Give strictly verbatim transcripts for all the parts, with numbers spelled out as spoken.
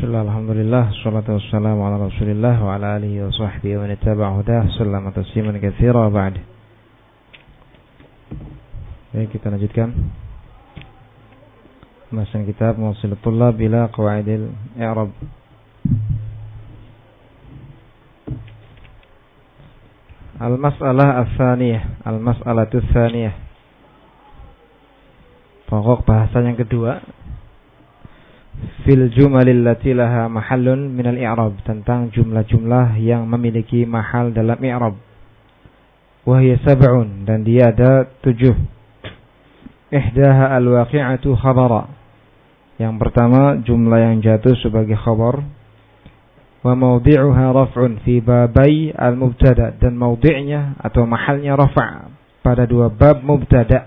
Bismillah, alhamdulillah, salatu wassalamu ala rasulillah wa ala alihi wa sahbihi wa nitaba'a hudah, sallama tasliman katsira ba'd. Baik, kita lanjutkan pembahasan kitab Muwassil Thullab ila Qawaidil I'rab. Al-mas'alah ats-tsaniyah, al-mas'alatu ats-tsaniyah. Pokok bahasan yang kedua, fil jumalil lati laha mahallun minal i'rab, tentang jumlah-jumlah yang memiliki mahal dalam i'rab. Wa hiya sab'un, dan dia ada tujuh. Ihdaha al-waqi'atu khabara, yang pertama jumlah yang jatuh sebagai khabar. Wa mawdi'uha raf'un fi babai al-mubtada, dan mawdi'nya atau mahalnya rafa' pada dua bab mubtada.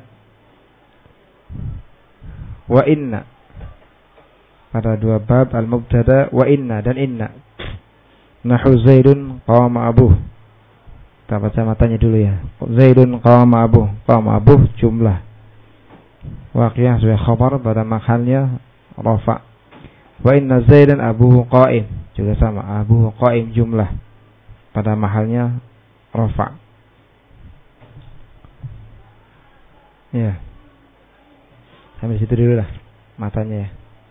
Wa inna, pada dua bab al-mubtada, wa inna dan inna. Nahu Zaidun qama abuh. Kita baca matanya dulu ya. Zaidun qama abuh. Qama abuh jumlah. Waqi'ah sebagai khabar pada mahalnya rafa'. Wa inna Zaidan abuhu qa'im, juga sama, abuhu qa'im jumlah pada mahalnya rafa'. Ya. Sampai situ dulu lah matanya ya.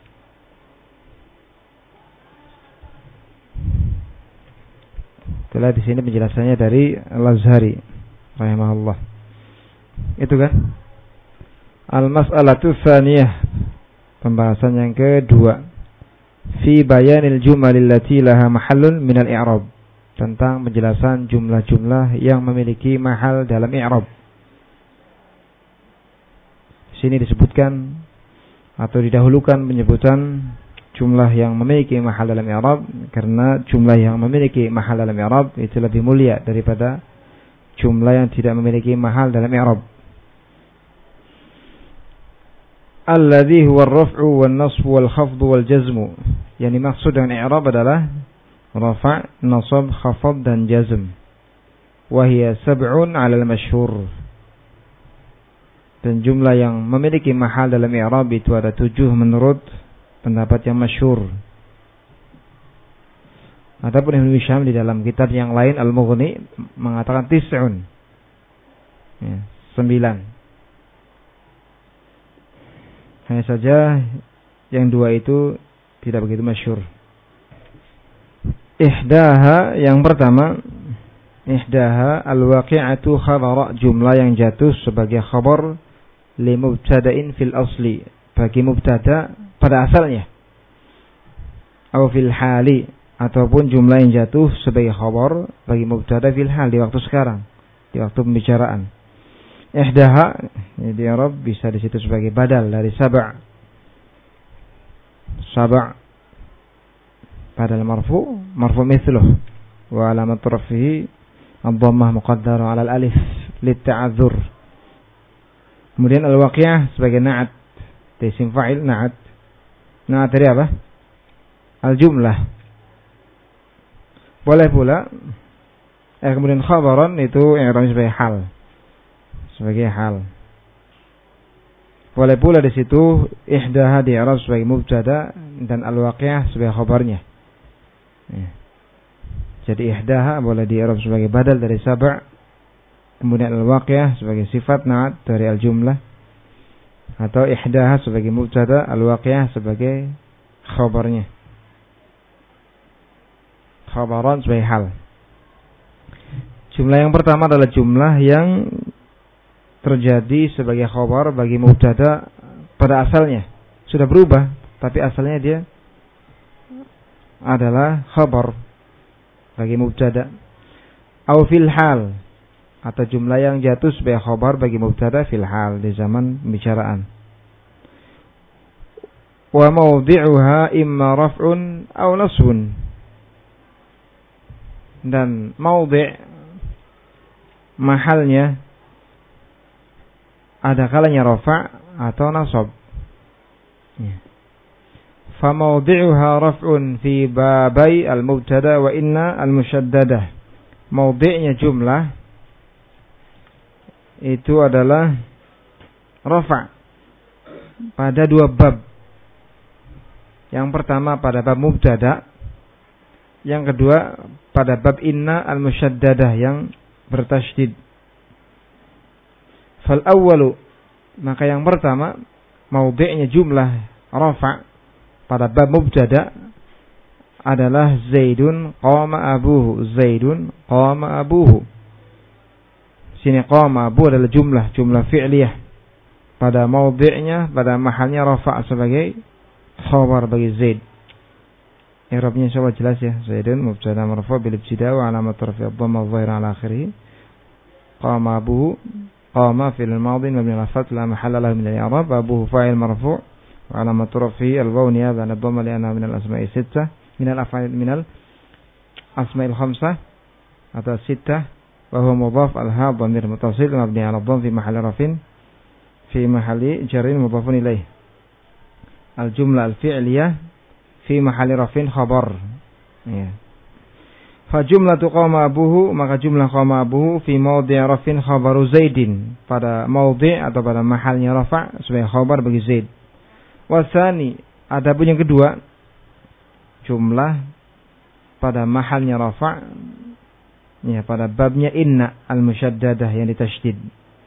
Itulah di sini penjelasannya dari Al-Azhari rahimahullah. Itu kan al-mas'alatu tsaniyah, pembahasan yang kedua, fi bayanil jumalil lati laha mahallun minal i'rab, tentang penjelasan jumlah-jumlah yang memiliki mahal dalam i'rab. Di sini disebutkan atau didahulukan penyebutan jumlah yang memiliki mahal dalam i'rab, karena jumlah yang memiliki mahal dalam i'rab itu lebih mulia daripada jumlah yang tidak memiliki mahal dalam i'rab. Alladhi huwa ar-raf'u wan-nasbu wal-khafdu wal-jazmu, yang dimaksud dengan i'rab adalah rafa', nasab, khafad dan jazm. Wa hiya sab'un 'ala al-masyhur, dan jumlah yang memiliki mahal dalam i'rab itu ada tujuh menurut pendapat yang masyhur. Adapun Ibnu Hisham di dalam kitab yang lain Al-Mughni mengatakan tis'un, ya, sembilan. Hanya saja yang dua itu tidak begitu masyhur. Ihdaha, yang pertama, ihdaha al-waqi'atu khabara, jumlah yang jatuh sebagai khabar li mubtada'in fil asli, bagi mubtada pada asalnya. Atau fil hali, ataupun jumlah yang jatuh sebagai khabar bagi mubtada fil hal, di waktu sekarang, di waktu pembicaraan. Ihdaha di Arab bisa di situ sebagai badal dari sab'. Sab' badal marfu, marfu mithluh, wa alamat rafihi ad-dhammah muqaddarah 'ala al-alif lit-ta'adzur. Kemudian al-waqi'ah sebagai na'at, isim fa'il na'at. Na'at dari apa? Al-jumlah. Boleh pula eh kemudian khabaran itu i'rab sebagai hal. Sebagai hal. Boleh pula di situ ihdaha di i'rab sebagai mubtada dan al-waqi'ah sebagai khabarnya. Ya. Jadi ihdaha boleh di i'rab sebagai badal dari sab', kemudian al-waqi'ah sebagai sifat na'at dari al-jumlah, atau ihdaha sebagai mubtada, al-waqi'ah sebagai khabarnya. Khabaran sebagai hal. Jumlah yang pertama adalah jumlah yang terjadi sebagai khabar bagi mubtada pada asalnya. Sudah berubah, tapi asalnya dia adalah khabar bagi mubtada. Au fil hal, atau jumlah yang jatuh sebagai khabar bagi mubtada fil hal, di zaman pembicaraan. Wa mawdi'uha imma raf'un aw nasbun, dan mawdi' mahalnya ada kalanya rafa' atau nasab. Ya. Fa mawdi'uha raf'un fi babai al-mubtada wa inna al-musyaddadah. Mawdi'nya jumlah itu adalah rafa' pada dua bab. Yang pertama pada bab mubtada, yang kedua pada bab inna al-musyaddadah yang bertasydid. Fal awwalu, maka yang pertama maudhi'nya jumlah rafa' pada bab mubtada adalah Zaidun qama abuhu, Zaidun qama abuhu. Sini qama abu adalah jumlah jumlah fi'liyah pada maudhi'nya, pada mahalnya rafa' sebagai khabar bagi Zaid. I'rabnya insyaallah jelas ya. Zaidun mubtada marfu' bil ibtida' wa alamat rafi' ad-dhamma adh-dhahira 'ala akhirih. Qama abuhu, qama fi'l madhi mabni 'ala fath la mahalla lahu min al-i'rab. Abuhu fa'il marfu' wa alamat rafi'i al-waw niyabatan 'an ad-dhamma li'annahu min al-asma'i sittah, min al-af'al min al-asma'il khamsah atau sittah, wa huwa mudhaf al-ha dhamir muttasil mabni 'ala ad-dhamm fi mahalli raf'in fi mahalli jarrin mudhafun ilaih. Al-jumlah al-fi'liyah fi mahalli raf'in khabar. Ya. Fa jumlatu qama abuhu, maka jumlah qama abuhu fi mawdi' raf'in khabaru Zaidin, pada mawdi' atau pada mahalnya rafa' sebagai khabar bagi Zaid. Wa tsani, adapun yang kedua, jumlah pada mahalnya rafa', ya, pada babnya inna al-musyaddadah yang ditasydid.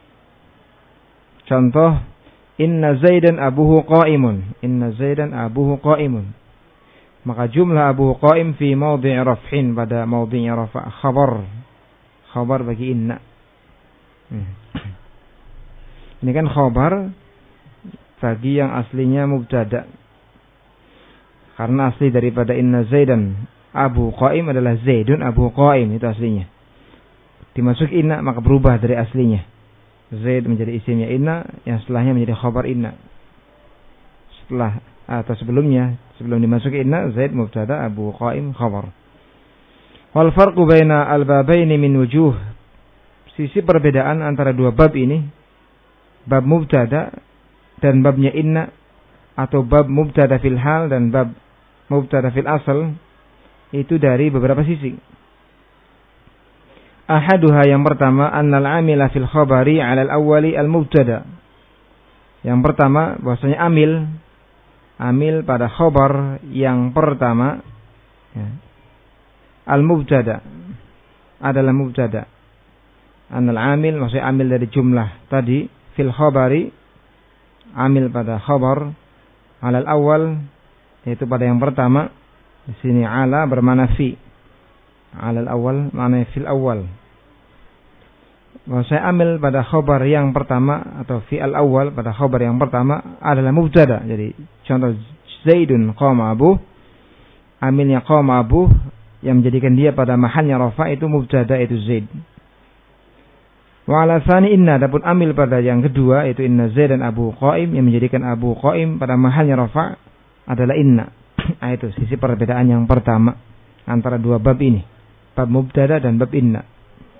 Contoh, inna Zaidan abuhu qa'imun, inna Zaidan abuhu qa'imun. Maka jumlah abuhu qa'im fi mawdi' raf'in, pada mawdi'nya rafa' khabar, khabar bagi inna. Hmm. Ini kan khabar bagi yang aslinya mubtada. Karena asli daripada inna Zaidan abu qa'im adalah Zaidun abu qa'im, itu aslinya. Dimasuk inna maka berubah dari aslinya. Zaid menjadi isimnya inna, yang setelahnya menjadi khabar inna. Setelah atau sebelumnya, sebelum dimasuki inna, Zaid mubtada, abu qa'im khabar. Wal farqu baina al-babaini min wujuh. Sisi perbedaan antara dua bab ini, bab mubtada dan babnya inna, atau bab mubtada fil hal dan bab mubtada fil asal, itu dari beberapa sisi. Ahaduha, yang pertama, annal amila fil khabari 'ala al-awwali al-mubtada. Yang pertama, bahwasanya amil amil pada khabar yang pertama, ya, al-mubtada adalah mubtada. Annal amil, maksudnya amil dari jumlah tadi, fil khabari, amil pada khabar, 'ala al-awwal, yaitu pada yang pertama. Di sini 'ala bermakna fi. 'Ala al-awwal maknanya fil awwal. Bahwa saya ambil pada khabar yang pertama atau fi al-awwal, pada khabar yang pertama adalah mubtada. Jadi contoh Zaidun qama abu, amilnya qama abu yang menjadikan dia pada mahalnya rafa itu mubtada, itu Zaid. Wa ala tsani inna, adapun amil pada yang kedua itu inna Zaidan abu qa'im, yang menjadikan abu qa'im pada mahalnya rafa adalah inna. Nah, itu sisi perbedaan yang pertama antara dua bab ini, bab mubtada dan bab inna.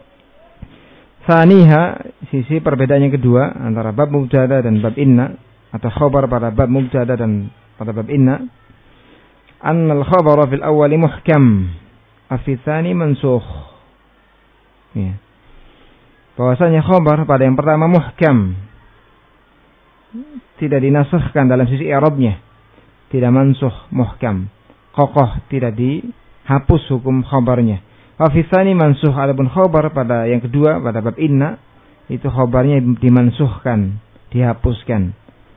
Tsaniha, sisi perbedaan yang kedua antara bab mubtada dan bab inna, atau khabar pada bab mubtada dan pada bab inna, annal khabara fil awwali muhkam, afi tsani mansukh. Ya. Bahwasanya khabar pada yang pertama muhkam, tidak dinaskhkan dalam sisi i'rabnya, tidak mansukh, muhkam, kokoh, tidak dihapus hukum khabarnya. Wa fi tsani mansukh, adapun khabar pada yang kedua pada bab inna itu khabarnya dimansukhkan, dihapuskan.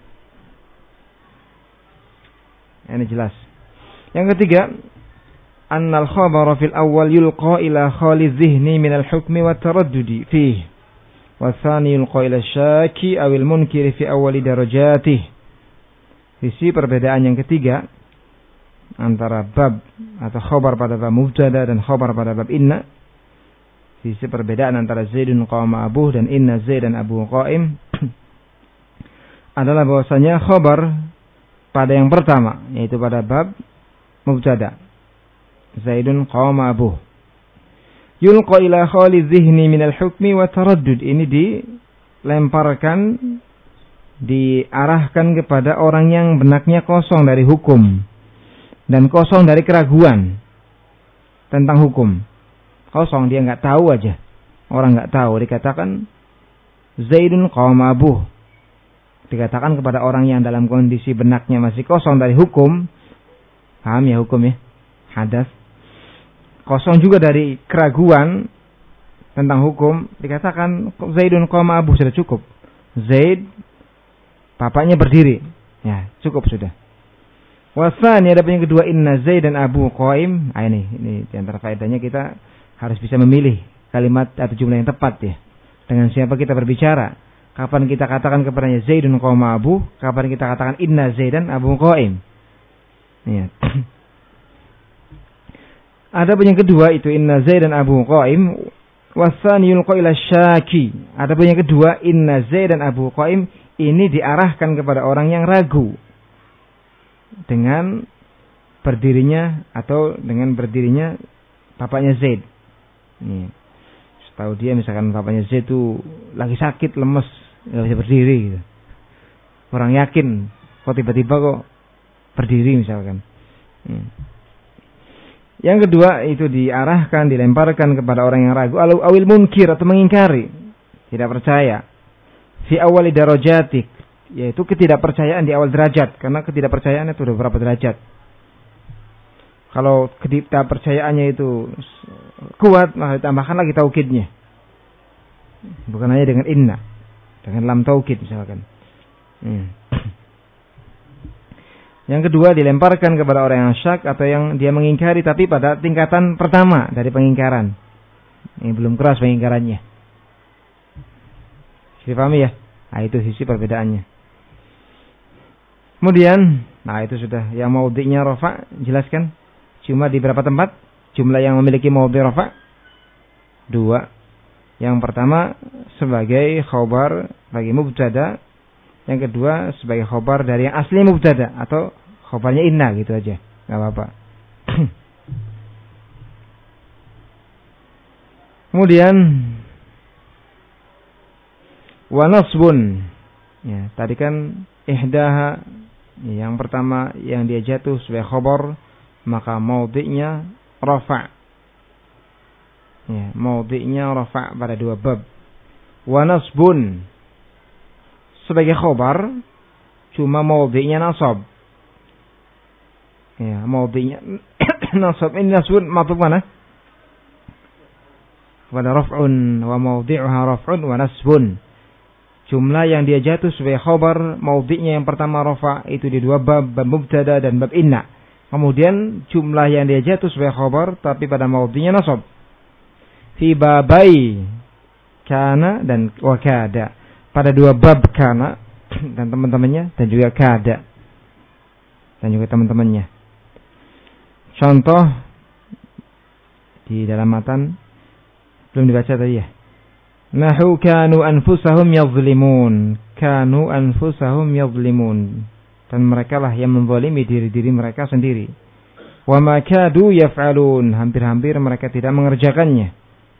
Ini jelas. Yang ketiga, annal khabara fil awwal yulqa ila khali dhihni min al-hukmi wa taraddudi fihi, wa tsani yulqa ila syaki awil munkiri fi awwali darajatih. Sisi perbedaan yang ketiga antara bab atau khabar pada bab mubtada dan khabar pada bab inna, sisi perbedaan antara Zaidun qama abuh dan inna Zaidan abu qa'im adalah bahwasanya khabar pada yang pertama, yaitu pada bab mubtada Zaidun qama abuh, yulqa ila khali dhihni min al-hukmi wa taraddud, ini dilemparkan, diarahkan kepada orang yang benaknya kosong dari hukum dan kosong dari keraguan tentang hukum. Kosong, dia nggak tahu aja, orang nggak tahu. Dikatakan Zaidun qama abuh, dikatakan kepada orang yang dalam kondisi benaknya masih kosong dari hukum, Paham ya hukum ya? Hadas. Kosong juga dari keraguan tentang hukum, dikatakan Zaidun qama Abu, sudah cukup. Zaid bapaknya berdiri. Ya, cukup sudah. Wasani, ada yang kedua, inna Zaid dan Abu qaim. Ah, ini ini di antara faedahnya kita harus bisa memilih kalimat atau jumlah yang tepat ya. Dengan siapa kita berbicara. Kapan kita katakan kepadanya Zaidun qama Abu, kapan kita katakan inna Zaidan Abu qaim. Ya. Ada yang kedua itu inna Zaidan Abu qaim. Wasani yulqa ila syaki. Ada yang kedua inna Zaidan Abu qaim, ini diarahkan kepada orang yang ragu dengan berdirinya atau dengan berdirinya bapaknya Zaid. Nih, setahu dia misalkan bapaknya Zaid itu lagi sakit, lemes, nggak bisa berdiri gitu. Orang yakin, kok tiba-tiba kok berdiri misalkan. Hmm. Yang kedua itu diarahkan, dilemparkan kepada orang yang ragu, awil munkir atau mengingkari, tidak percaya. Fi awali darajatik, yaitu ketidakpercayaan di awal derajat, karena ketidakpercayaan itu ada beberapa derajat. Kalau ketidakpercayaannya itu kuat, maka ditambahkan lagi taukidnya. Bukan hanya dengan inna, dengan lam taukid misalkan. Hmm. Yang kedua dilemparkan kepada orang yang syak atau yang dia mengingkari tapi pada tingkatan pertama dari pengingkaran. Ini belum keras pengingkarannya. Dipahami ya? Nah, itu sisi perbedaannya. Kemudian, nah itu sudah yang maudhi'nya rafa, jelaskan. Cuma di berapa tempat? Jumlah yang memiliki maudhi' rafa? Dua. Yang pertama sebagai khabar bagi mubtada. Yang kedua sebagai khabar dari yang asli mubtada atau khabarnya inna gitu aja. Enggak apa-apa. Kemudian wa nasbun. Ya, tadi kan ihdaha, ya, yang pertama yang dia jatuh sebagai khabar, maka maudhi'nya rafa'. Ya, maudhi'nya rafa' pada dua bab. Wa nasbun sebagai khabar cuma maudhi'nya nasab. Ya, maudhi'nya nasab. Ini nasbun matuf mana? Pada raf'un wa maudhi'uha raf'un wa nasbun. Jumlah yang dia jatuh sebagai khabar, maudhi'nya yang pertama rafa' itu di dua bab, bab mubtada dan bab inna. Kemudian jumlah yang dia jatuh sebagai khabar tapi pada maudhi'nya nasab. Fi babai kana dan wa kada. Pada dua bab kana dan teman-temannya dan juga kada dan juga teman-temannya. Contoh di dalam matan belum dibaca tadi ya. Nahu kanu anfusahum yadhlimun. Kanu anfusahum yadhlimun. Dan mereka lah yang menzalimi diri-diri mereka sendiri. Wa ma kadu yaf'alun. Hampir-hampir mereka tidak mengerjakannya.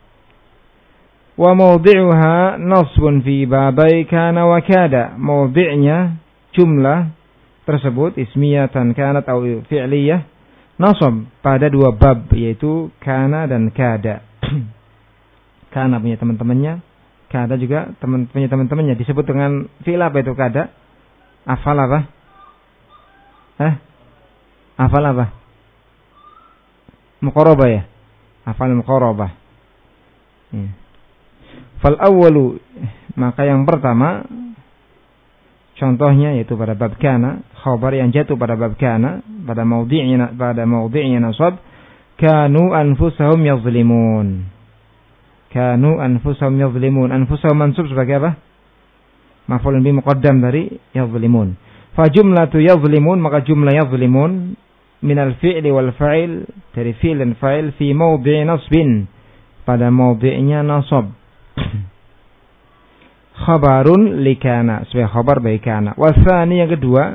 Wa mawdi'uha nasbun fi babai kana wa kada. Mawdi'nya jumlah tersebut ismiyatan kanat atau fi'liyah nasab pada dua bab yaitu kana dan kada. Kana punya teman-temannya, kada juga teman punya teman-temannya, disebut dengan fi'il apa itu kada? Afal apa? Eh? Afal apa? Muqarabah ya? Afal muqarabah. Ya. Fal awwalu, maka yang pertama contohnya yaitu pada bab kana, khabar yang jatuh pada bab kana, pada maudhi'nya pada maudhi'nya nasab, kanu anfusahum yazlimun. Kanu anfusahum yazlimun. Anfusahum mansub sebagai apa? Maf'ulun bi muqaddam dari yazlimun. Fa jumlatu yazlimun, maka jumlah yazlimun minal fi'li wal fa'il, dari fi'il dan fa'il, fi maudhi' nasbin, pada maudhi'nya nasab. Khabarun likana, sebagai khabar bagi kana. Wasani yang kedua,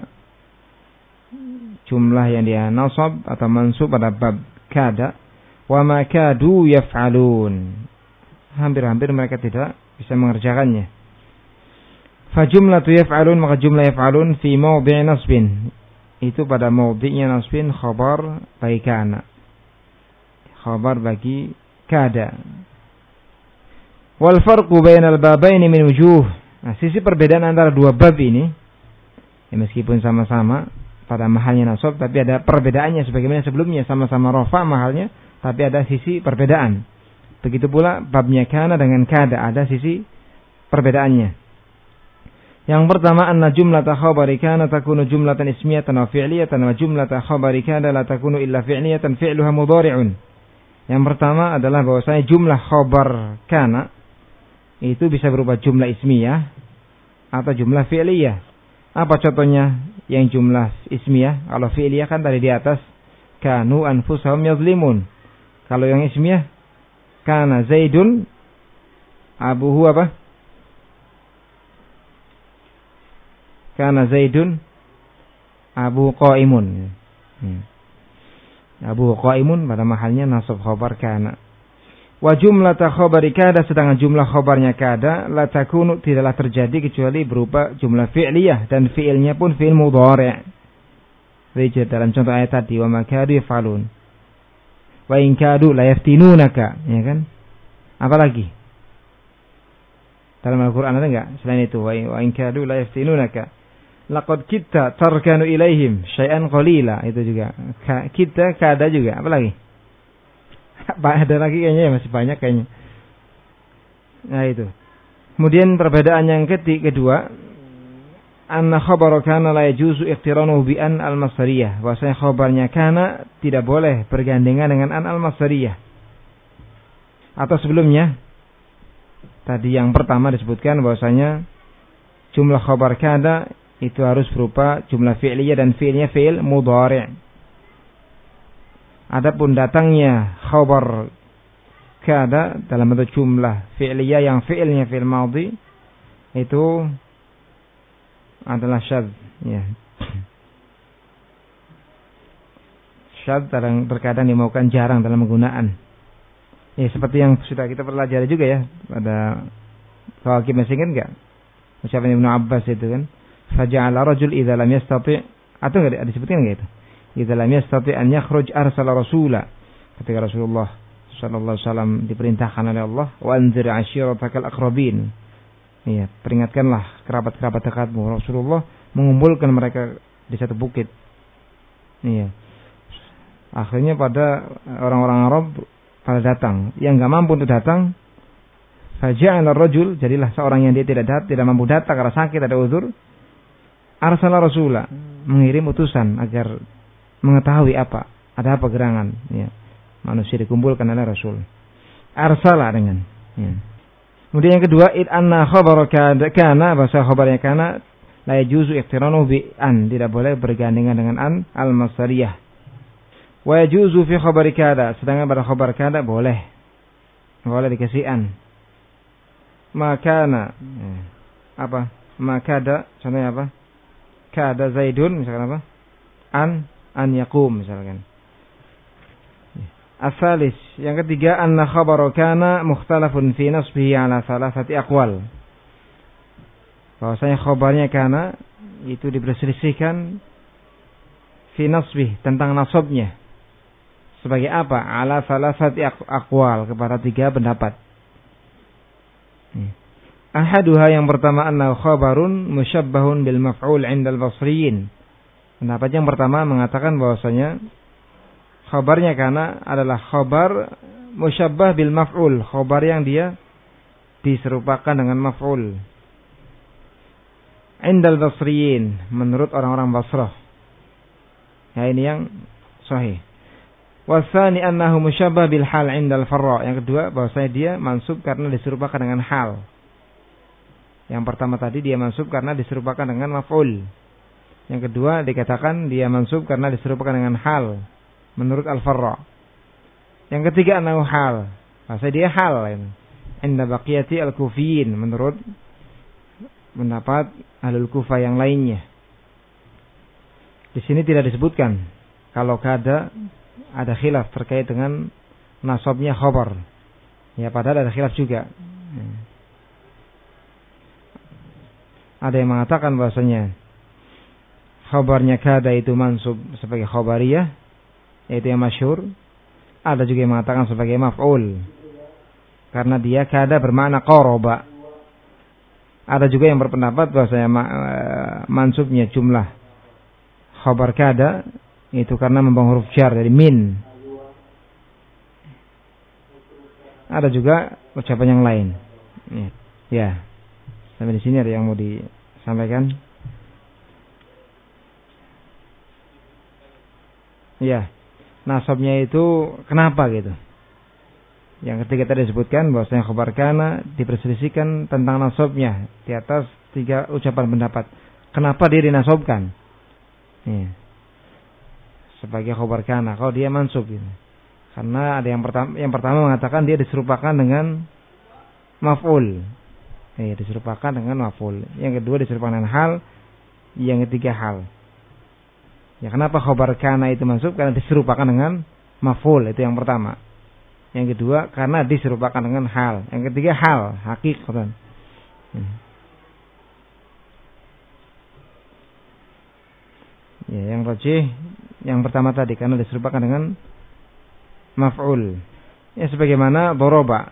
jumlah yang dia nasab atau mansub pada bab kada. Wa ma kadu yaf'alun. Hampir-hampir mereka tidak bisa mengerjakannya. Fa jumlatu yaf'alun, maka jumlah yaf'alun fi maudhi' nasbin, itu pada maudhi'nya nasbin khabar bagi kana, khabar bagi kada. Wal farqu bainal babaini min wujuh. Nah, sisi perbedaan antara dua bab ini, ya meskipun sama-sama pada mahalnya nasab, tapi ada perbedaannya sebagaimana sebelumnya sama-sama rafa mahalnya, tapi ada sisi perbedaan. Begitu pula babnya kana dengan kada, ada sisi perbedaannya. Yang pertama, anna jumlata khabari kana takunu jumlatan ismiyatan wa fi'liyatan, wa jumlata khabari kada la takunu illa fi'liyatan fi'luha mudhari'un. Yang pertama adalah bahwasanya jumlah khabar kana itu bisa berupa jumlah ismiyah atau jumlah fi'liyah. Apa contohnya yang jumlah ismiyah? Kalau fi'liyah kan tadi di atas, kanu anfusahum yazlimun. Kalau yang ismiyah, kana Zaidun abuhu apa? Kana Zaidun abu qaimun. Hmm. Abu qaimun pada mahalnya nasab khabar kana. Wa jumlata khabari kada, sedangkan jumlah khabarnya kada la takunu tidaklah terjadi kecuali berupa jumlah fi'liyah, dan fi'ilnya pun fi'il mudhari'. Seperti dalam contoh ayat tadi, wa makadu yaf'alun. Wa in kadu la yaftinunaka, ya kan? Apalagi? Dalam Al-Qur'an ada enggak selain itu? Wa in kadu la yaftinunaka. Laqad kitta tarkanu ilaihim syai'an qalila, itu juga. Kita kada juga. Apalagi? Ada lagi kayaknya ya, masih banyak kayaknya. Nah itu. Kemudian perbedaan yang ketiga kedua, anna khabar kana la yajuzu iqtiranuhu bi an al-masdariyah. Bahwasanya khabarnya kana tidak boleh bergandengan dengan an al-masdariyah. Atau sebelumnya tadi yang pertama disebutkan bahwasanya jumlah khabar kana itu harus berupa jumlah fi'liyah dan fi'ilnya fi'il mudhari'. Adapun datangnya khabar kada dalam bentuk jumlah fi'liyah yang fi'ilnya fi'il madhi itu adalah syadz, ya. Syadz terkadang dimaukan jarang dalam penggunaan. Ya, seperti yang sudah kita pelajari juga ya pada Fawaqih, masih ingat enggak? Ucapan Ibnu Abbas itu kan, faja'ala rajul idza lam yastati', atau enggak disebutkan enggak itu? Idza lam yastati' an yakhruj arsala rasula. Ketika Rasulullah sallallahu alaihi wasallam diperintahkan oleh Allah, wa anzir 'ashiratakal aqrabin. Iya, peringatkanlah kerabat-kerabat dekatmu. Rasulullah mengumpulkan mereka di satu bukit. Iya. Akhirnya pada orang-orang Arab pada datang, yang enggak mampu untuk datang, faja'ala rajul, jadilah seorang yang dia tidak dat, tidak mampu datang karena sakit, ada uzur, arsala rasula, mengirim utusan agar mengetahui apa, ada apa gerangan, ya. Manusia dikumpulkan oleh Rasul. Arsala dengan, ya. Kemudian yang kedua, id anna khabar kana, bahasa khabarnya kana la yajuzu iqtiranu bi an, tidak boleh bergandengan dengan an al-masdariyah. Wa yajuzu fi khabari kada, sedangkan pada khabar kada boleh. Boleh dikasih an. Makana, ya. Apa? Makada, contohnya apa? Kada Zaidun, misalkan apa? An an yaqum, misalkan. Asalis, yang ketiga, anna khabar kana mukhtalafun fi nasbihi ala salasati aqwal. Bahwasanya khabarnya kana itu diperselisihkan fi nasbih, tentang nasabnya. Sebagai apa? Ala salasati aqwal, kepada tiga pendapat. Ahaduha, yang pertama, anna khabarun musyabbahun bil maf'ul 'inda al-basriyin. Pendapat yang pertama mengatakan bahwasanya khabarnya kana adalah khabar musyabbah bil maf'ul, khabar yang dia diserupakan dengan maf'ul. 'Inda al-basriyin, menurut orang-orang Basrah. Ya, ini yang sahih. Wasani annahu musyabbah bil hal 'inda al-farra. Yang kedua bahwasanya dia mansub karena diserupakan dengan hal. Yang pertama tadi dia mansub karena diserupakan dengan maf'ul. Yang kedua dikatakan dia mansub karena diserupakan dengan hal menurut al-farra. Yang ketiga annahu hal. Bahasa dia hal ini. Inda baqiyati al-kufiyin, menurut pendapat ahlul Kufah yang lainnya. Di sini tidak disebutkan kalau kada ada khilaf terkait dengan nasabnya khabar. Ya, padahal ada khilaf juga. Ada yang mengatakan bahwasanya khabarnya kada itu mansub sebagai khabariyah, yaitu yang masyhur. Ada juga yang mengatakan sebagai maf'ul, karena dia kada bermakna qaraba. Ada juga yang berpendapat bahwasanya mansubnya jumlah khabar kada itu karena membuang huruf jar dari min. Ada juga ucapan yang lain. Ya. Sampai di sini ada yang mau disampaikan? Ya. Nasabnya itu kenapa gitu? Yang ketiga tadi disebutkan bahwasanya khabar kana diperselisihkan tentang nasabnya di atas tiga ucapan pendapat. Kenapa dia dinasabkan? Ya. Sebagai khabar kana kalau dia mansub gitu. Karena ada yang pertama yang pertama mengatakan dia diserupakan dengan maf'ul. Eh, diserupakan dengan maf'ul. Yang kedua diserupakan dengan hal, yang ketiga hal. Ya kenapa khabar kana itu mansub? Karena diserupakan dengan maf'ul, itu yang pertama. Yang kedua karena diserupakan dengan hal. Yang ketiga hal, hakikatan. Hmm. Ya, yang rajih yang pertama tadi karena diserupakan dengan maf'ul. Ya sebagaimana doroba.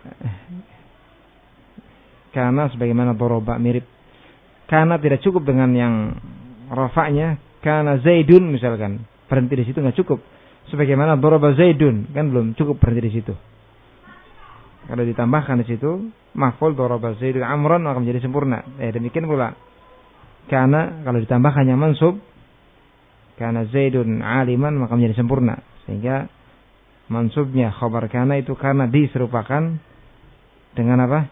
Karena sebagaimana doroba mirip. Karena tidak cukup dengan yang rafa'nya. Karena Zaidun misalkan berhenti di situ nggak cukup. Sebagaimana doroba Zaidun kan belum cukup berhenti di situ. Kalau ditambahkan di situ maf'ul doroba Zaidun Amran akan menjadi sempurna. Eh demikian pula. Karena kalau ditambahkannya mansub. Karena Zaidun aliman maka menjadi sempurna. Sehingga mansubnya khabar kana itu karena diserupakan dengan apa?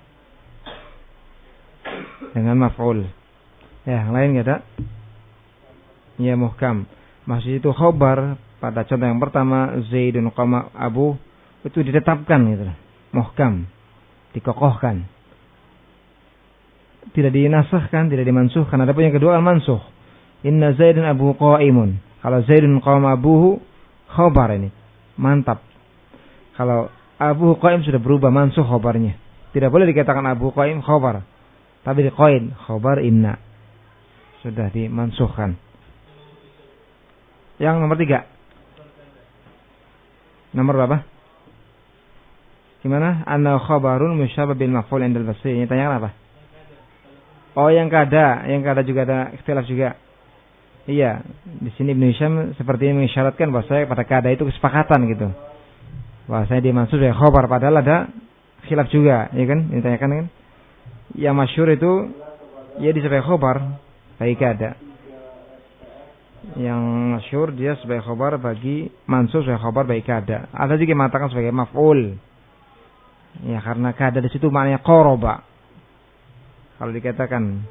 Dengan maf'ul. Ya, yang lain enggak ada? Ya, muhkam. Maksud itu khabar pada contoh yang pertama Zaidun qama Abu itu ditetapkan gitu. Muhkam. Dikokohkan. Tidak dinasahkan, tidak dimansuhkan. Adapun yang kedua al-mansuh. Inna Zaidun Abu qaimun. Kalau Zaidun qama Abuhu khabar ini. Mantap. Kalau Abu Qaim sudah berubah mansuh khabarnya. Tidak boleh dikatakan Abu Qaim khabar. Tapi diqaid khabar inna. Sudah dimansuhkan. Yang nomor tiga. Nomor berapa? Gimana? Anna khabarun musyabah bil maf'ul indal basri. Ini tanya apa? Oh yang kada. Yang kada juga ada ikhtilaf juga. Iya. Di sini Ibnu Hisham seperti ini mengisyaratkan bahwa pada kada itu kesepakatan gitu. Bahwasanya dia mansub ya khabar, padahal ada khilaf juga, ya kan? Ini tanyakan kan? Yang masyhur itu ya dia sebagai khabar bagi kada. Yang masyhur dia sebagai khabar bagi mansub sebagai khabar bagi kada. Ada juga yang mengatakan sebagai maf'ul. Ya karena kada di situ maknanya qaraba. Kalau dikatakan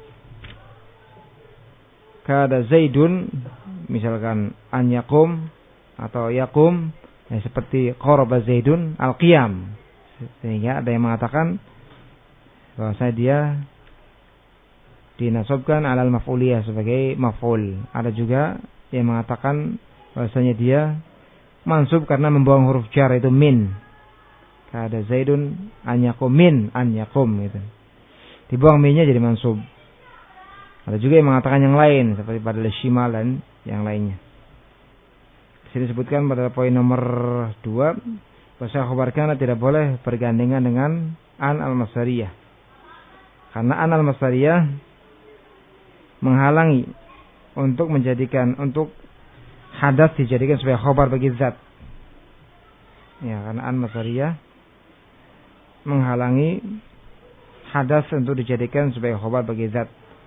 kada Zaidun misalkan an yakum atau yakum ya, seperti qaraba Zaidun al-qiyam. Sehingga ada yang mengatakan bahwasanya dia dinasabkan alal maf'uliyah sebagai maf'ul. Ada juga yang mengatakan bahwasanya dia mansub karena membuang huruf jar itu min. Kada Zaidun an yakum min an yakum gitu. Dibuang minnya jadi mansub. Ada juga yang mengatakan yang lain seperti pada Shimal dan yang lainnya. Di sini disebutkan pada poin nomor dua bahwa khabar kana tidak boleh bergandengan dengan an al-masdariyah. Karena an al-masdariyah menghalangi untuk menjadikan untuk hadas dijadikan sebagai khabar bagi zat. Ya, karena an al-masdariyah menghalangi hadas untuk dijadikan sebagai khabar bagi zat.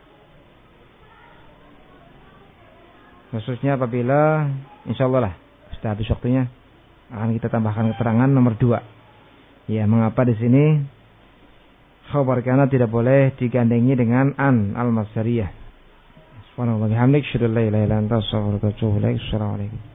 Khususnya apabila insyaallah lah sudah habis waktunya akan kita tambahkan keterangan nomor dua. Ya, mengapa di sini khabar kana tidak boleh digandengi dengan an al-masdariyah. Subhanallah wa bihamdihi asyhadu an la ilaha illa anta astaghfiruka wa atubu ilaik. Assalamualaikum.